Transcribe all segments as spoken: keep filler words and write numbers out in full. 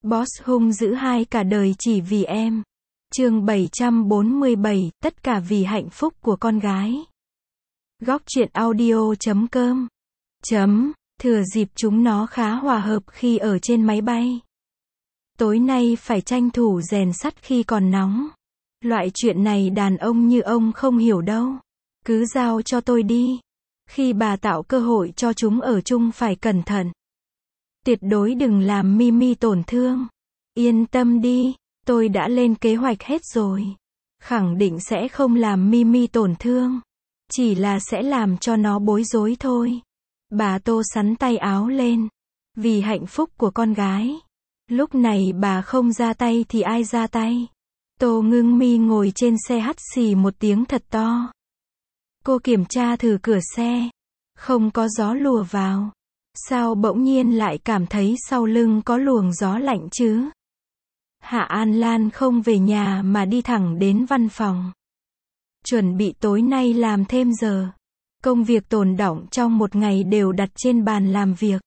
Boss hung dữ hai cả đời chỉ vì em. Chương bảy trăm bốn mươi bảy, tất cả vì hạnh phúc của con gái. Góc truyện audio chấm com. Chấm, thừa dịp chúng nó khá hòa hợp khi ở trên máy bay. Tối nay phải tranh thủ rèn sắt khi còn nóng. Loại chuyện này đàn ông như ông không hiểu đâu. Cứ giao cho tôi đi. Khi bà tạo cơ hội cho chúng ở chung phải cẩn thận. Tuyệt đối đừng làm Mimi tổn thương. Yên tâm đi, tôi đã lên kế hoạch hết rồi. Khẳng định sẽ không làm Mimi tổn thương. Chỉ là sẽ làm cho nó bối rối thôi. Bà Tô sắn tay áo lên. Vì hạnh phúc của con gái. Lúc này bà không ra tay thì ai ra tay? Tô Ngưng Mi ngồi trên xe hắt xì một tiếng thật to. Cô kiểm tra thử cửa xe. Không có gió lùa vào. Sao bỗng nhiên lại cảm thấy sau lưng có luồng gió lạnh chứ? Hạ An Lan không về nhà mà đi thẳng đến văn phòng. Chuẩn bị tối nay làm thêm giờ. Công việc tồn đọng trong một ngày đều đặt trên bàn làm việc.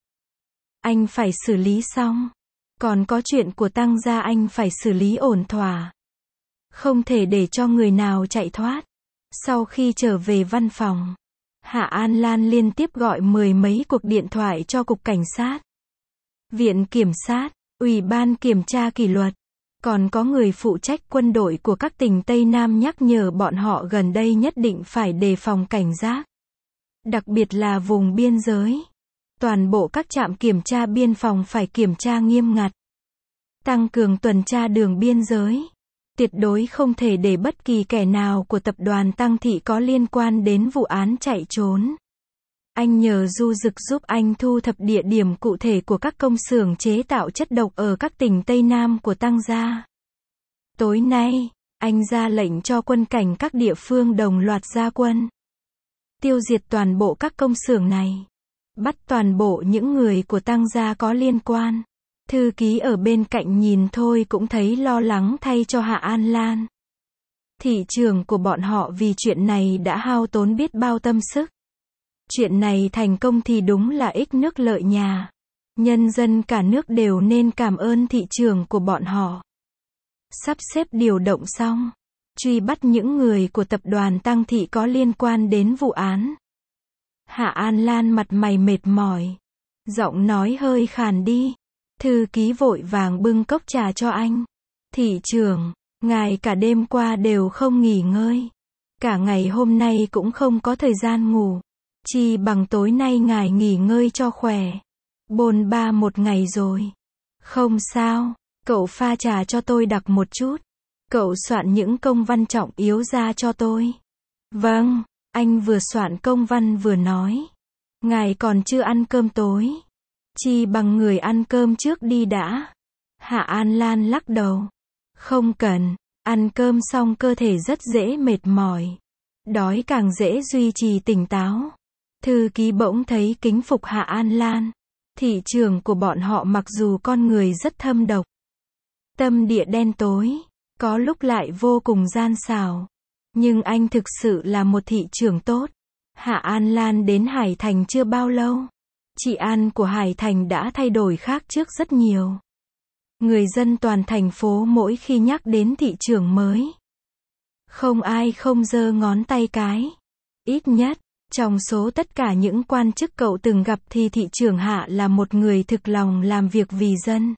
Anh phải xử lý xong. Còn có chuyện của Tăng gia anh phải xử lý ổn thỏa. Không thể để cho người nào chạy thoát. Sau khi trở về văn phòng, Hạ An Lan liên tiếp gọi mười mấy cuộc điện thoại cho Cục Cảnh sát, Viện Kiểm sát, Ủy ban Kiểm tra Kỷ luật. Còn có người phụ trách quân đội của các tỉnh Tây Nam nhắc nhở bọn họ gần đây nhất định phải đề phòng cảnh giác. Đặc biệt là vùng biên giới. Toàn bộ các trạm kiểm tra biên phòng phải kiểm tra nghiêm ngặt. Tăng cường tuần tra đường biên giới. Tuyệt đối không thể để bất kỳ kẻ nào của tập đoàn Tăng Thị có liên quan đến vụ án chạy trốn. Anh nhờ Du Dực giúp anh thu thập địa điểm cụ thể của các công xưởng chế tạo chất độc ở các tỉnh Tây Nam của Tăng gia. Tối nay, anh ra lệnh cho quân cảnh các địa phương đồng loạt ra quân. Tiêu diệt toàn bộ các công xưởng này. Bắt toàn bộ những người của Tăng gia có liên quan. Thư ký ở bên cạnh nhìn thôi cũng thấy lo lắng thay cho Hạ An Lan. Thị trường của bọn họ vì chuyện này đã hao tốn biết bao tâm sức. Chuyện này thành công thì đúng là ích nước lợi nhà. Nhân dân cả nước đều nên cảm ơn thị trường của bọn họ. Sắp xếp điều động xong. Truy bắt những người của tập đoàn Tăng Thị có liên quan đến vụ án. Hạ An Lan mặt mày mệt mỏi. Giọng nói hơi khàn đi. Thư ký vội vàng bưng cốc trà cho anh. Thị trưởng, ngài cả đêm qua đều không nghỉ ngơi. Cả ngày hôm nay cũng không có thời gian ngủ. Chi bằng tối nay ngài nghỉ ngơi cho khỏe. Bôn ba một ngày rồi. Không sao, cậu pha trà cho tôi đặc một chút. Cậu soạn những công văn trọng yếu ra cho tôi. Vâng, anh vừa soạn công văn vừa nói. Ngài còn chưa ăn cơm tối. Chi bằng người ăn cơm trước đi đã. Hạ An Lan lắc đầu. Không cần, ăn cơm xong cơ thể rất dễ mệt mỏi. Đói càng dễ duy trì tỉnh táo. Thư ký bỗng thấy kính phục Hạ An Lan. Thị trường của bọn họ mặc dù con người rất thâm độc. Tâm địa đen tối. Có lúc lại vô cùng gian xảo. Nhưng anh thực sự là một thị trưởng tốt. Hạ An Lan đến Hải Thành chưa bao lâu. Trị an của Hải Thành đã thay đổi khác trước rất nhiều. Người dân toàn thành phố mỗi khi nhắc đến thị trưởng mới. Không ai không giơ ngón tay cái. Ít nhất, trong số tất cả những quan chức cậu từng gặp thì thị trưởng Hạ là một người thực lòng làm việc vì dân.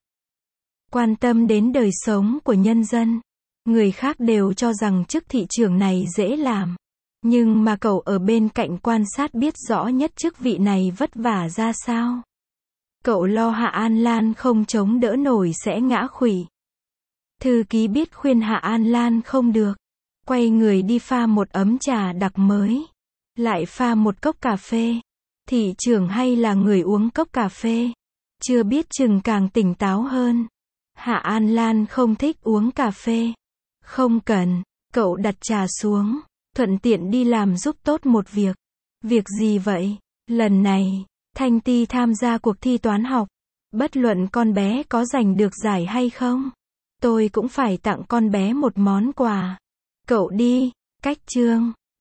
Quan tâm đến đời sống của nhân dân. Người khác đều cho rằng chức thị trưởng này dễ làm. Nhưng mà cậu ở bên cạnh quan sát biết rõ nhất chức vị này vất vả ra sao. Cậu lo Hạ An Lan không chống đỡ nổi sẽ ngã khuỵu. Thư ký biết khuyên Hạ An Lan không được. Quay người đi pha một ấm trà đặc mới. Lại pha một cốc cà phê. Thị trưởng hay là người uống cốc cà phê. Chưa biết chừng càng tỉnh táo hơn. Hạ An Lan không thích uống cà phê. Không cần, cậu đặt trà xuống. Thuận tiện đi làm giúp tốt một việc. Việc gì vậy? Lần này, Thanh Ti tham gia cuộc thi toán học. Bất luận con bé có giành được giải hay không, tôi cũng phải tặng con bé một món quà. Cậu đi, cách chương.